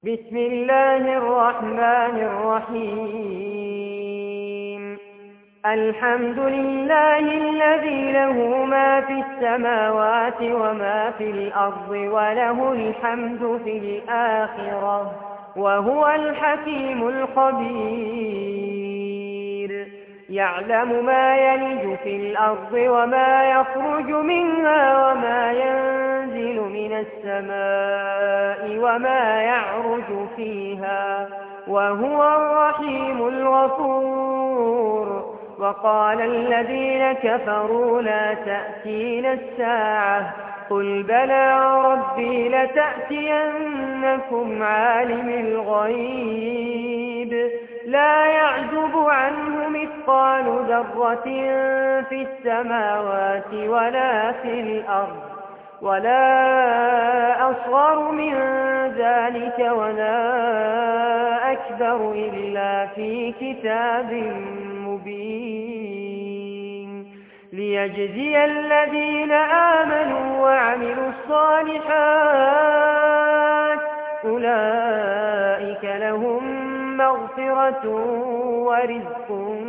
بسم الله الرحمن الرحيم. الحمد لله الذي له ما في السماوات وما في الأرض وله الحمد في الآخرة وهو الحكيم الخبير. يعلم ما يلج في الأرض وما يخرج منها وما ينزل من السماء وما يعرج فيها وهو الرحيم الغفور. وقال الذين كفروا لا تأتينا الساعة قل بلى ربي لتأتينكم عالم الغيب لا يعزب عنه مثقال ذرة في السماوات ولا في الأرض ولا أصغر من ذلك ولا أكبر إلا في كتاب مبين ليجزي الذين آمنوا وعملوا الصالحات أولئك لهم مغفرة ورزق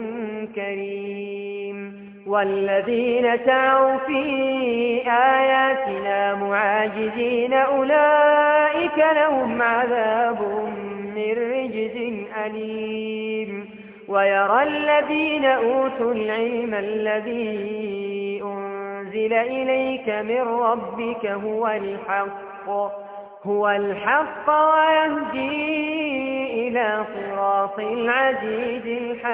كريم. والذين سعوا في آياتنا معاجزين أولئك لهم عذاب من رجز أليم. ويرى الذين أوتوا العلم الذي أنزل إليك من ربك هو الحق ويهدي إلى صراط العزيز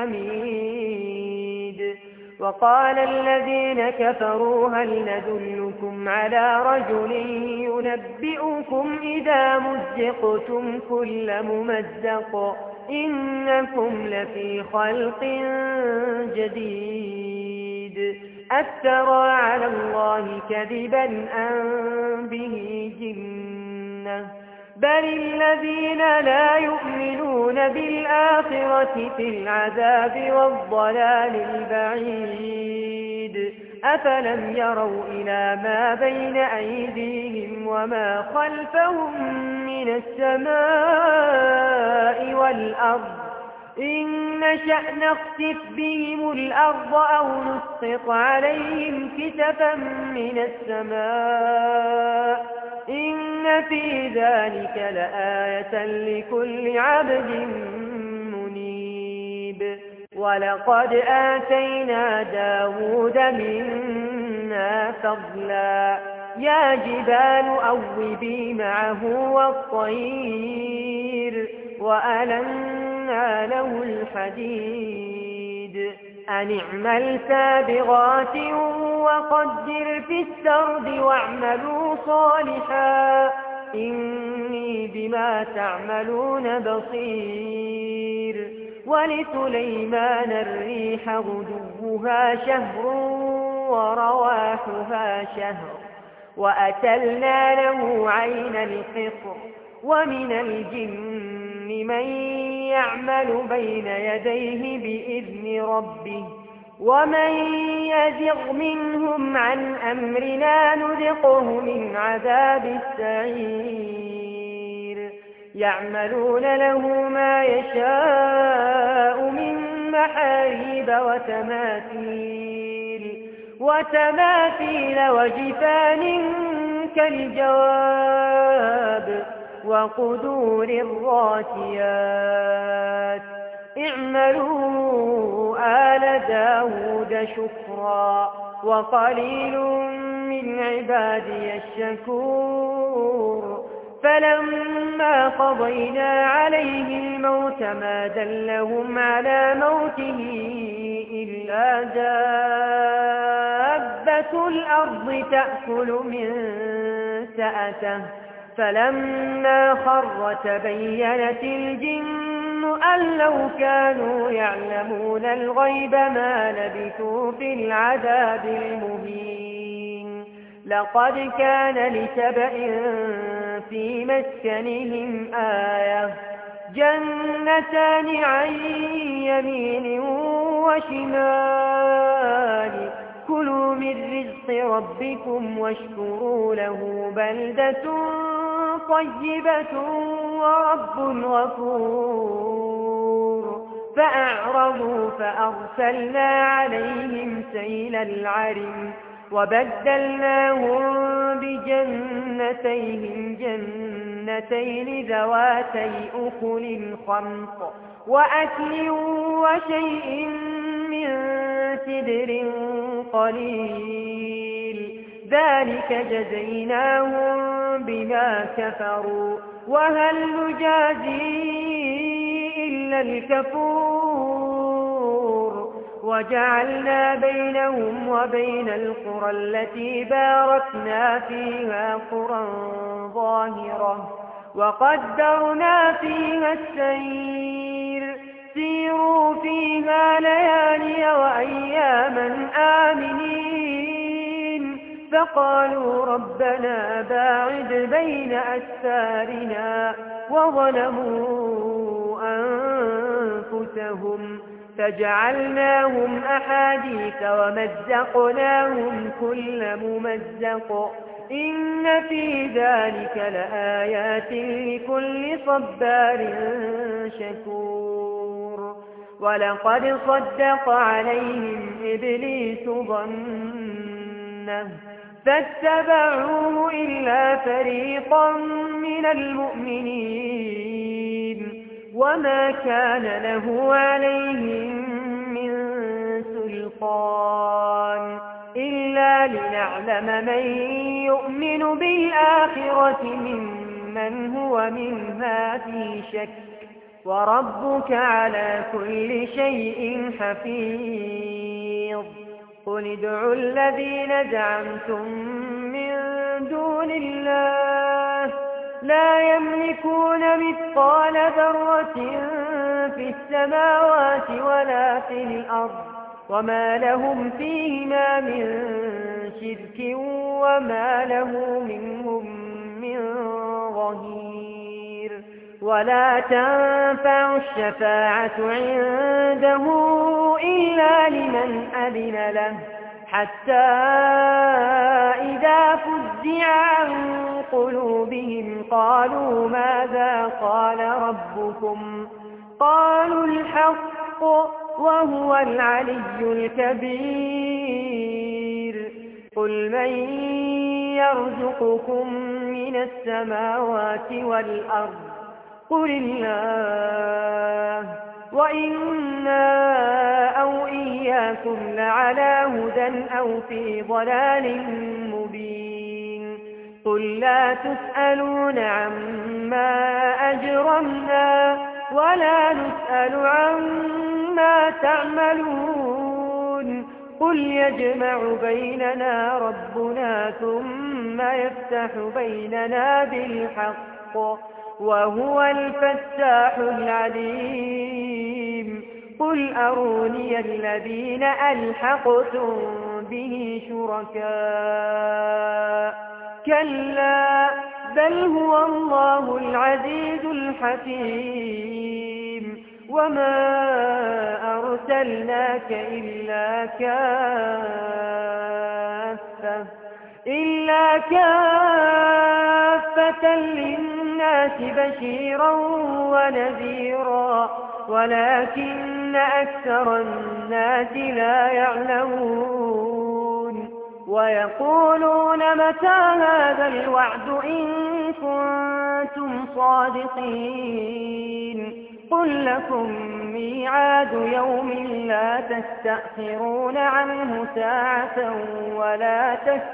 الحميد. وقال الذين كفروا هل ندلكم على رجل ينبئكم إذا مزقتم كل ممزق إنكم لفي خلق جديد أفترى على الله كذبا أم به جنة بل الذين لا يؤمنون بالآخرة في العذاب والضلال البعيد. أفلم يروا إلى ما بين أيديهم وما خلفهم من السماء والأرض إن نشأ نخسف بهم الأرض أو نسقط عليهم كسفا من السماء إن في ذلك لآية لكل عبد منيب. ولقد آتينا داود منا فضلا يا جبال أوبي معه والطير وألنا له الحديد أن اعمل سابغات وقدر في السرد واعملوا صالحا إني بما تعملون بصير. ولسليمان الريح غدوها شهر ورواحها شهر وأتلنا له عين القطر ومن الجن من يعمل بين يديه بإذن ربه ومن يزغ منهم عن أمرنا نذقه من عذاب السعير. يعملون له ما يشاء من محاريب وتماثيل وجفان كالجواب وقدور الراسيات اعملوا آل داود شكرا وقليل من عبادي الشكور. فلما قضينا عليه الموت ما دلهم على موته إلا دابة الأرض تأكل من سأته فلما خر تبينت الجن أن لو كانوا يعلمون الغيب ما لبثوا في العذاب المهين. لقد كان لسبأ في مسكنهم آية جنتان عن يمين وشمال كلوا من رزق ربكم واشكروا له بلدة طيبة ورب غفور فأعرضوا فأرسلنا عليهم سيل العرم وبدلناهم بجنتين ذواتي أكل خمط وأكل وشيء من سدر قليل ذلك جزيناهم بما كفروا وهل نجازي إلا الكفور وجعلنا بينهم وبين القرى التي باركنا فيها قرى ظاهرة وقدرنا فيها السير سيروا فيها ليالي وأياما آمنين فقالوا ربنا باعد بين أسفارنا وظلموا أنفسهم فجعلناهم أحاديث ومزقناهم كل ممزق إن في ذلك لآيات لكل صبار شكور ولقد صدق عليهم إبليس ظنه فاتبعوه إلا فريقا من المؤمنين وما كان له عليهم من سلطان إلا لنعلم من يؤمن بالآخرة ممن هو منها في شك وربك على كل شيء حفيظ قل ادعوا الذين زعمتم من دون الله لا يملكون مثقال ذرة في السماوات ولا في الأرض وما لهم فيهما من شرك وما له منهم من ظهير ولا تنفع الشفاعة عنده إلا لمن أذن له حتى إذا فزع عن قلوبهم قالوا ماذا قال ربكم قالوا الحق وهو العلي الكبير قل من يرزقكم من السماوات والأرض قل الله وإنا أو إياكم لعلى هدى أو في ضلال مبين قل لا تسألون عما أجرمنا ولا نسأل عما تعملون قل يجمع بيننا ربنا ثم يفتح بيننا بالحق وهو الفتاح العليم قل أروني الذين ألحقتم به شركاء كلا بل هو الله العزيز الحكيم وما أرسلناك إلا كافة للناس بشيرا ونذيرا ولكن أكثر الناس لا يعلمون ويقولون متى هذا الوعد إن كنتم صادقين قل لكم ميعاد يوم لا تستأخرون عنه ساعة ولا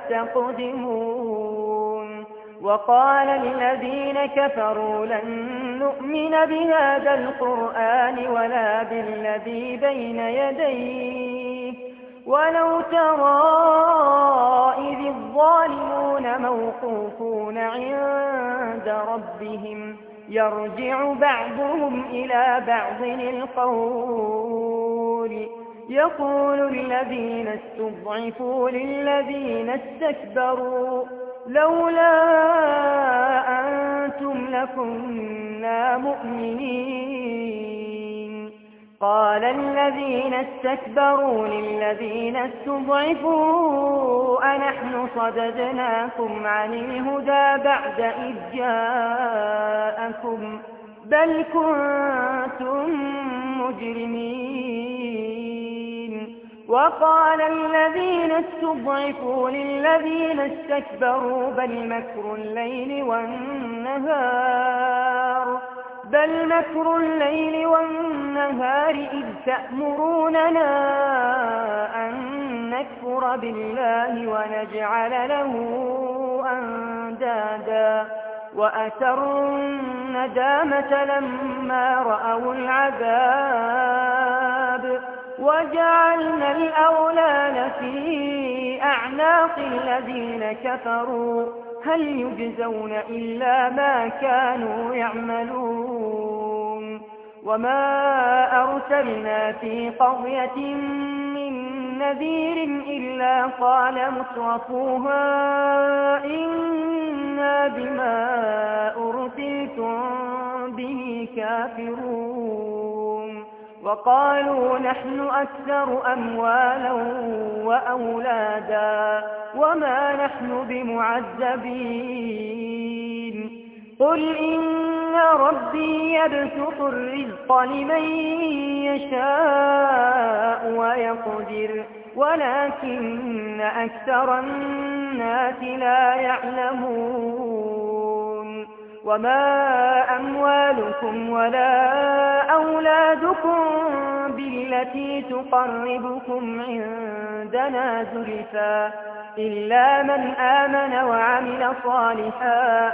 تستقدمون وقال الذين كفروا لن نؤمن بهذا القرآن ولا بالذي بين يديه ولو ترى إذ الظالمون موقوفون عند ربهم يرجع بعضهم إلى بعض القول يقول الذين استضعفوا للذين استكبروا لولا أنتم لكنا مؤمنين قال الذين استكبروا للذين استضعفوا أنحن نحن صددناكم عن الهدى بعد إذ جاءكم بل كنتم مجرمين. وقال الذين استضعفوا للذين استكبروا بل مكر الليل والنهار إذ تأمروننا أن نكفر بالله ونجعل له أندادا وأسروا الندامة لما رأوا العذاب وجعلنا الأولاد في أعناق الذين كفروا هل يجزون إلا ما كانوا يعملون. وما أرسلنا في قرية من نذير إلا قال مترفوها إنا بما أرسلتم به كافرون وقالوا نحن أكثر أموالا وأولادا وما نحن بمعذبين. قل إن ربي يبسط الرزق لمن يشاء ويقدر ولكن أكثر الناس لا يعلمون. وما أموالكم ولا أولادكم بالتي تقربكم عندنا زلفى إلا من آمن وعمل صالحا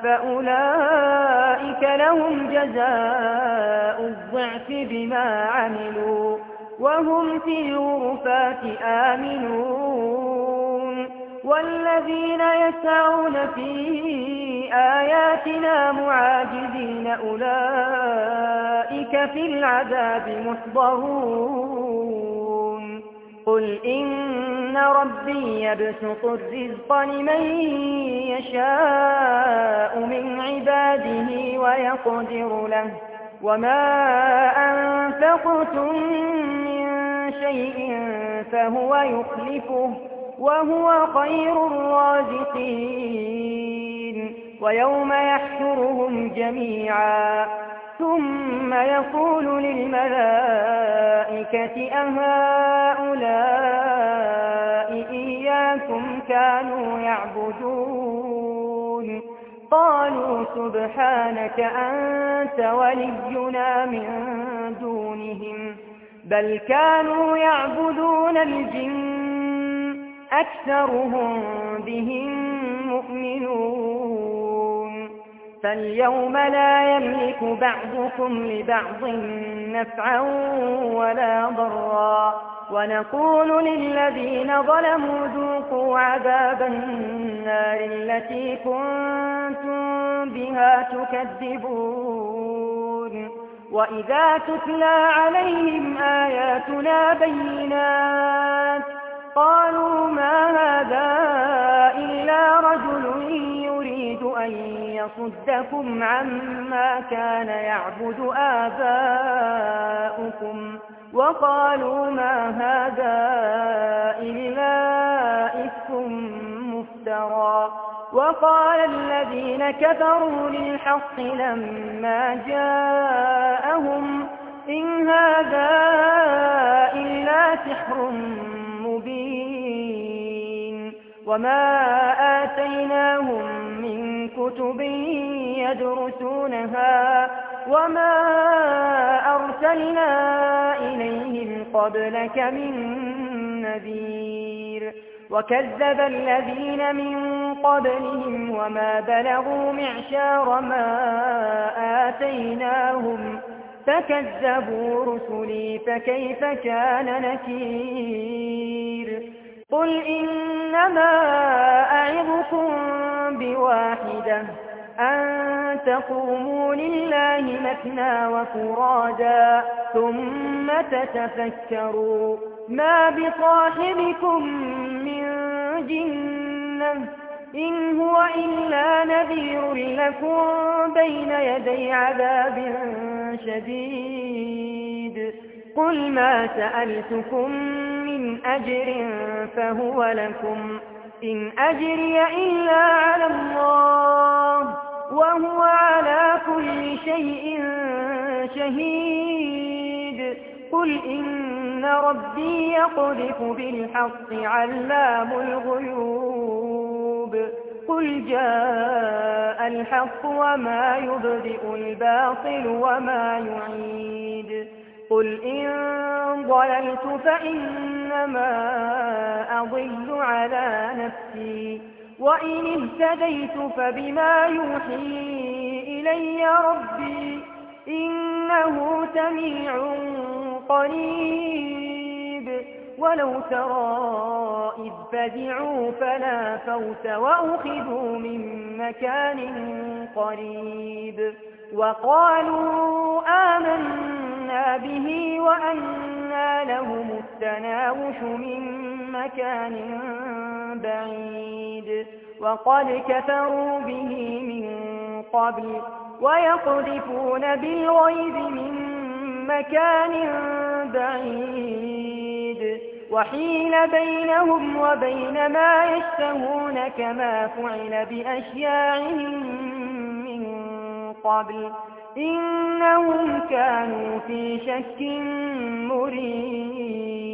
فأولئك لهم جزاء الضعف بما عملوا وهم في الغرفات آمنون. والذين يسعون في آياتنا معاجزين أولئك في العذاب محضرون. قل إن ربي يبسط الرزق لمن يشاء من عباده ويقدر له وما أنفقتم من شيء فهو يخلفه وهو خير الرازقين. ويوم يحشرهم جميعا ثم يقول للملائكة أهؤلاء إياكم كانوا يعبدون قالوا سبحانك أنت ولينا من دونهم بل كانوا يعبدون الجن أكثرهم بهم مؤمنون. فاليوم لا يملك بعضكم لبعض نفعا ولا ضرا ونقول للذين ظلموا ذوقوا عذاب النار التي كنتم بها تكذبون. وإذا تتلى عليهم آياتنا بينات قالوا ما هذا إلا رجل يريد أن يصدكم عما كان يعبد آباؤكم وقالوا ما هذا إلا إفك مفترى. وقال الذين كفروا للحق لما جاءهم إن هذا إلا سحر مبين. وما آتيناهم من كتب يدرسونها وما أرسلنا إليهم قبلك من نذير. وكذب الذين من قبلهم وما بلغوا معشار ما آتيناهم فكذبوا رسلي فكيف كان نكير. قل إنما أعظكم بواحدة أن تقوموا لله مثنى وفرادا ثم تتفكروا ما بصاحبكم من جنة إن هو إلا نذير لكم بين يدي عذاب شديد. قل ما سألتكم من أجر فهو لكم إن أجري إلا على الله وهو على كل شيء شهيد قل إن ربي يقذف بالحق علام الغيوب قل جاء الحق وما يبدئ الباطل وما يعيد قل إن ضللت فإنما أضل على نفسي وإن اهتديت فبما يوحي إلي ربي إنه سميع قريب ولو ترى إذ فزعوا فلا فوت وأخذوا من مكان قريب وقالوا آمنا به وأنى لهم التناوش من مكان بعيد وقد كفروا به من قبل ويقذفون بالغيب من مكان بعيد وحيل بينهم وبين ما يشتهون كما فعل بأشياعهم من قبل إنهم كانوا في شك مريب